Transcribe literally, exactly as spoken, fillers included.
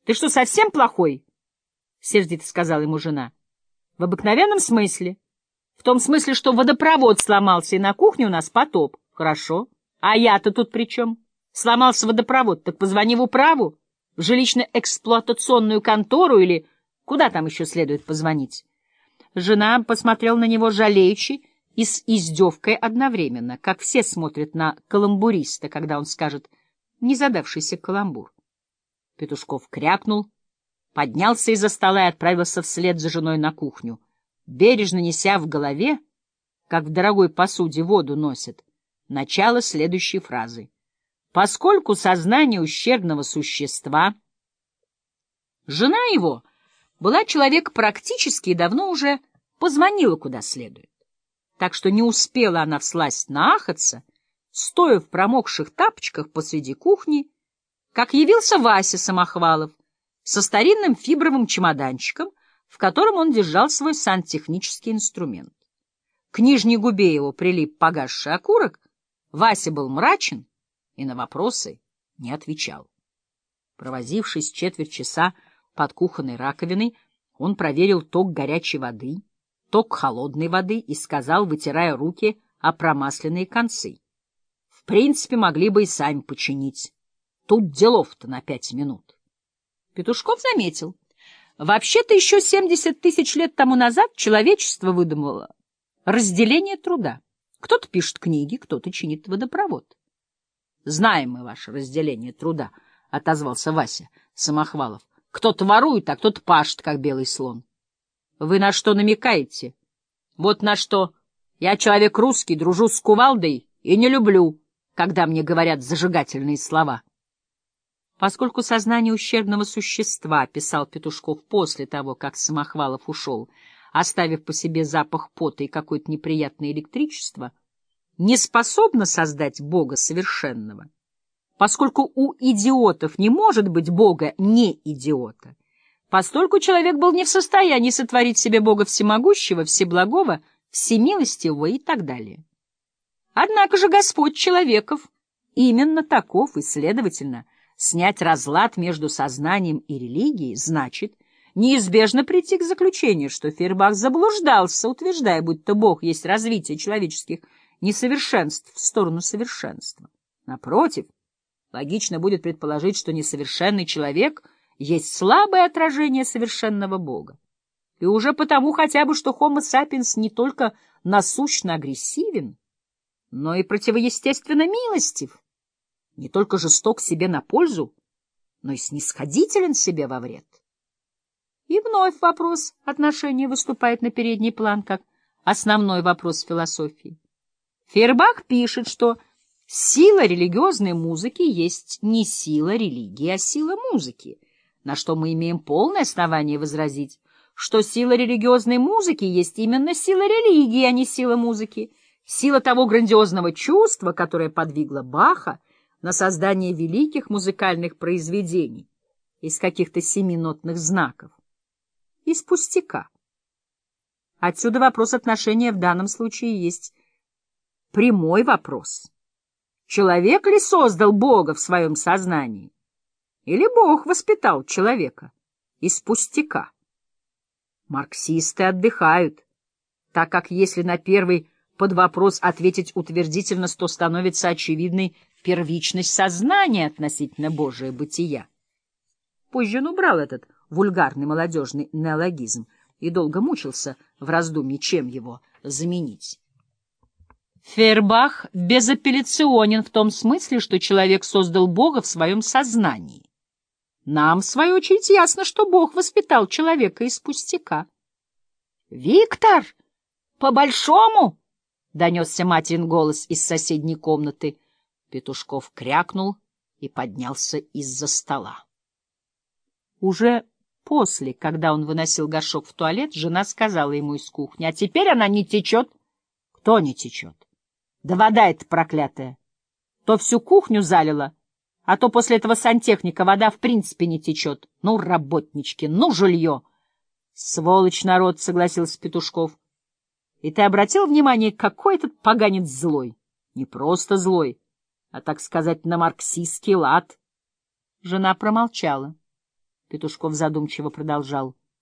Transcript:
— Ты что, совсем плохой? — сердито сказала ему жена. — В обыкновенном смысле. В том смысле, что водопровод сломался, и на кухне у нас потоп. Хорошо. А я-то тут при чем? Сломался водопровод, так позвони в управу, в жилищно-эксплуатационную контору или куда там еще следует позвонить. Жена посмотрела на него жалеючи и с издевкой одновременно, как все смотрят на каламбуриста, когда он скажет незадавшийся каламбур. Петушков крякнул, поднялся из-за стола и отправился вслед за женой на кухню, бережно неся в голове, как в дорогой посуде воду носят, начало следующей фразы. Поскольку сознание ущербного существа, жена его была человек практически и давно уже позвонила куда следует. Так что не успела она всласть наахаться, стоя в промокших тапочках посреди кухни, как явился Вася Самохвалов со старинным фибровым чемоданчиком, в котором он держал свой сантехнический инструмент. К нижней губе его прилип погасший окурок, Вася был мрачен и на вопросы не отвечал. Провозившись четверть часа под кухонной раковиной, он проверил ток горячей воды, ток холодной воды и сказал, вытирая руки о промасленные концы: в принципе, могли бы и сами починить. Тут делов-то на пять минут. Петушков заметил. Вообще-то еще семьдесят тысяч лет тому назад человечество выдумало разделение труда. Кто-то пишет книги, кто-то чинит водопровод. — Знаем мы ваше разделение труда, — отозвался Вася Самохвалов. — Кто-то ворует, а кто-то пашет, как белый слон. — Вы на что намекаете? — Вот на что. Я человек русский, дружу с кувалдой и не люблю, когда мне говорят зажигательные слова. Поскольку сознание ущербного существа, писал Петушков после того, как Самохвалов ушел, оставив по себе запах пота и какое-то неприятное электричество, не способно создать Бога совершенного, поскольку у идиотов не может быть Бога не идиота, постольку человек был не в состоянии сотворить себе Бога всемогущего, всеблагого, всемилостивого и так далее. Однако же Господь человеков именно таков, и, следовательно, снять разлад между сознанием и религией значит неизбежно прийти к заключению, что Фейербах заблуждался, утверждая, будто Бог есть развитие человеческих несовершенств в сторону совершенства. Напротив, логично будет предположить, что несовершенный человек есть слабое отражение совершенного Бога. И уже потому хотя бы, что Homo sapiens не только насущно агрессивен, но и противоестественно милостив, не только жесток себе на пользу, но и снисходителен себе во вред. И вновь вопрос отношений выступает на передний план, как основной вопрос философии. Фейербах пишет, что сила религиозной музыки есть не сила религии, а сила музыки, на что мы имеем полное основание возразить, что сила религиозной музыки есть именно сила религии, а не сила музыки, сила того грандиозного чувства, которое подвигло Баха на создание великих музыкальных произведений из каких-то семинотных знаков, из пустяка. Отсюда вопрос отношения в данном случае есть прямой вопрос. Человек ли создал Бога в своем сознании? Или Бог воспитал человека из пустяка? Марксисты отдыхают, так как если на первый под вопрос ответить утвердительно, то становится очевидной первичность сознания относительно Божия бытия. Позже он убрал этот вульгарный молодежный неологизм и долго мучился в раздумье, чем его заменить. Фейербах безапелляционен в том смысле, что человек создал Бога в своем сознании. Нам, в свою очередь, ясно, что Бог воспитал человека из пустяка. «Виктор, по-большому!» — донесся материн голос из соседней комнаты. Петушков крякнул и поднялся из-за стола. Уже после, когда он выносил горшок в туалет, жена сказала ему из кухни: «А теперь она не течет». «Кто не течет?» «Да вода эта проклятая. То всю кухню залила, а то после этого сантехника вода в принципе не течет. Ну, работнички, ну, жулье!» «Сволочь народ», — согласился Петушков. «И ты обратил внимание, какой этот поганец злой? Не просто злой, а, так сказать, на марксистский лад». Жена промолчала. Петушков задумчиво продолжал.